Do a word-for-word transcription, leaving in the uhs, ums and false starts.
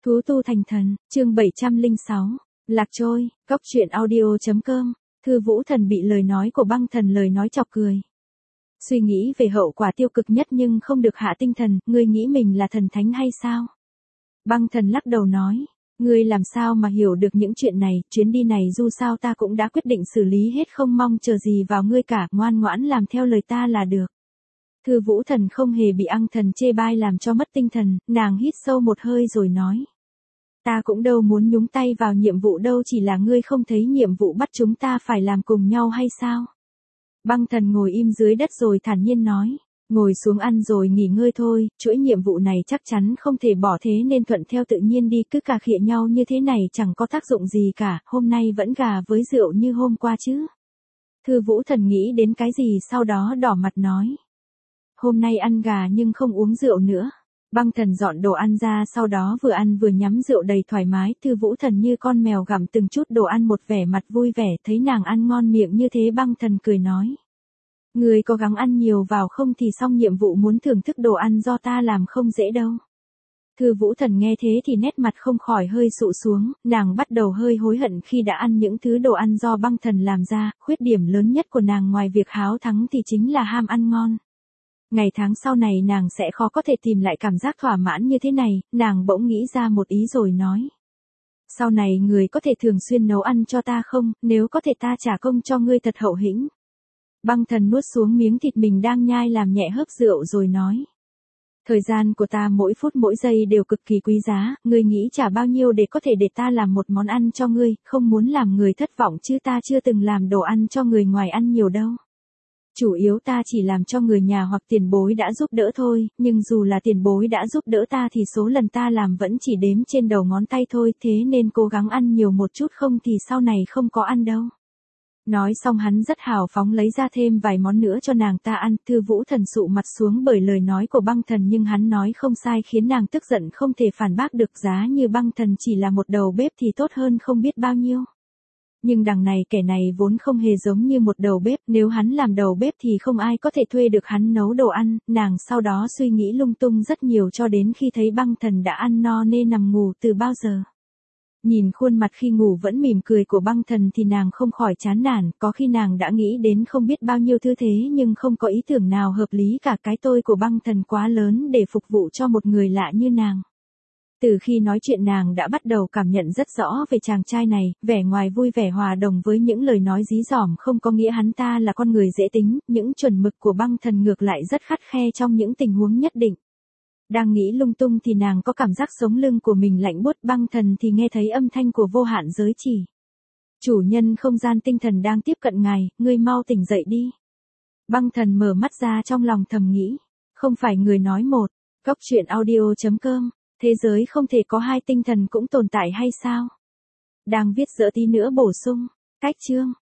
Thú tu thành thần, chương bảy trăm lẻ sáu, lạc trôi, cóc truyện audio.com, Thư Vũ Thần bị lời nói của băng thần lời nói chọc cười. Suy nghĩ về hậu quả tiêu cực nhất nhưng không được hạ tinh thần, ngươi nghĩ mình là thần thánh hay sao? Băng thần lắc đầu nói, ngươi làm sao mà hiểu được những chuyện này, chuyến đi này dù sao ta cũng đã quyết định xử lý hết không mong chờ gì vào ngươi cả, ngoan ngoãn làm theo lời ta là được. Thư Vũ Thần không hề bị ăng thần chê bai làm cho mất tinh thần, nàng hít sâu một hơi rồi nói. Ta cũng đâu muốn nhúng tay vào nhiệm vụ đâu, chỉ là ngươi không thấy nhiệm vụ bắt chúng ta phải làm cùng nhau hay sao? Băng thần ngồi im dưới đất rồi thản nhiên nói, ngồi xuống ăn rồi nghỉ ngơi thôi, chuỗi nhiệm vụ này chắc chắn không thể bỏ thế nên thuận theo tự nhiên đi, cứ cà khịa nhau như thế này chẳng có tác dụng gì cả, hôm nay vẫn gà với rượu như hôm qua chứ. Thư Vũ Thần nghĩ đến cái gì sau đó đỏ mặt nói. Hôm nay ăn gà nhưng không uống rượu nữa. Băng thần dọn đồ ăn ra sau đó vừa ăn vừa nhắm rượu đầy thoải mái, Thư Vũ Thần như con mèo gặm từng chút đồ ăn một vẻ mặt vui vẻ, thấy nàng ăn ngon miệng như thế băng thần cười nói. Người cố gắng ăn nhiều vào không thì xong nhiệm vụ muốn thưởng thức đồ ăn do ta làm không dễ đâu. Thư Vũ Thần nghe thế thì nét mặt không khỏi hơi sụ xuống, nàng bắt đầu hơi hối hận khi đã ăn những thứ đồ ăn do băng thần làm ra, khuyết điểm lớn nhất của nàng ngoài việc háo thắng thì chính là ham ăn ngon. Ngày tháng sau này nàng sẽ khó có thể tìm lại cảm giác thỏa mãn như thế này, nàng bỗng nghĩ ra một ý rồi nói. Sau này người có thể thường xuyên nấu ăn cho ta không, nếu có thể ta trả công cho ngươi thật hậu hĩnh. Băng thần nuốt xuống miếng thịt mình đang nhai làm nhẹ hớp rượu rồi nói. Thời gian của ta mỗi phút mỗi giây đều cực kỳ quý giá, ngươi nghĩ trả bao nhiêu để có thể để ta làm một món ăn cho ngươi, không muốn làm người thất vọng chứ ta chưa từng làm đồ ăn cho người ngoài ăn nhiều đâu. Chủ yếu ta chỉ làm cho người nhà hoặc tiền bối đã giúp đỡ thôi, nhưng dù là tiền bối đã giúp đỡ ta thì số lần ta làm vẫn chỉ đếm trên đầu ngón tay thôi, thế nên cố gắng ăn nhiều một chút không thì sau này không có ăn đâu. Nói xong hắn rất hào phóng lấy ra thêm vài món nữa cho nàng ta ăn, Thư Vũ Thần sụ mặt xuống bởi lời nói của băng thần nhưng hắn nói không sai khiến nàng tức giận không thể phản bác được, giá như băng thần chỉ là một đầu bếp thì tốt hơn không biết bao nhiêu. Nhưng đằng này kẻ này vốn không hề giống như một đầu bếp, nếu hắn làm đầu bếp thì không ai có thể thuê được hắn nấu đồ ăn, nàng sau đó suy nghĩ lung tung rất nhiều cho đến khi thấy băng thần đã ăn no nên nằm ngủ từ bao giờ. Nhìn khuôn mặt khi ngủ vẫn mỉm cười của băng thần thì nàng không khỏi chán nản, có khi nàng đã nghĩ đến không biết bao nhiêu thứ thế nhưng không có ý tưởng nào hợp lý cả, cái tôi của băng thần quá lớn để phục vụ cho một người lạ như nàng. Từ khi nói chuyện nàng đã bắt đầu cảm nhận rất rõ về chàng trai này, vẻ ngoài vui vẻ hòa đồng với những lời nói dí dỏm không có nghĩa hắn ta là con người dễ tính, những chuẩn mực của băng thần ngược lại rất khắt khe trong những tình huống nhất định. Đang nghĩ lung tung thì nàng có cảm giác sống lưng của mình lạnh buốt, băng thần thì nghe thấy âm thanh của vô hạn giới chỉ. Chủ nhân không gian tinh thần đang tiếp cận ngài, ngươi mau tỉnh dậy đi. Băng thần mở mắt ra trong lòng thầm nghĩ, không phải người nói một, cóc truyện audio.com. Thế giới không thể có hai tinh thần cũng tồn tại hay sao? Đang viết dở tí nữa bổ sung. Cách chương.